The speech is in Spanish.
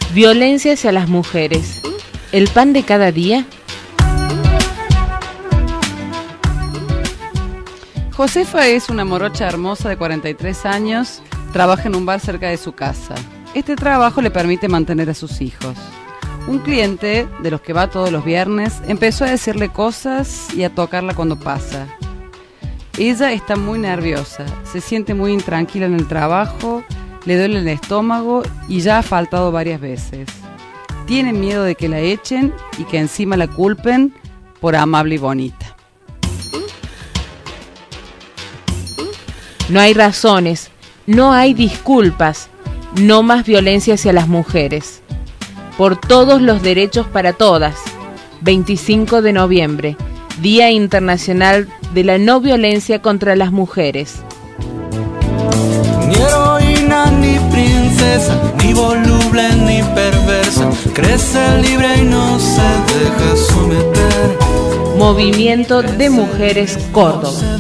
Violencia hacia las mujeres. ¿El pan de cada día? Josefa es una morocha hermosa de 43 años, trabaja en un bar cerca de su casa. Este trabajo le permite mantener a sus hijos. Un cliente, de los que va todos los viernes, empezó a decirle cosas y a tocarla cuando pasa. Ella está muy nerviosa, se siente muy intranquila en el trabajo, le duele el estómago y ya ha faltado varias veces. Tiene miedo de que la echen y que encima la culpen por amable y bonita. No hay razones, no hay disculpas, no más violencia hacia las mujeres. Por todos los derechos para todas. 25 de noviembre, Día Internacional de la No Violencia contra las Mujeres. Ni heroína, ni princesa, ni voluble, ni perversa, crece libre y no se deja someter. Movimiento de Mujeres Córdoba.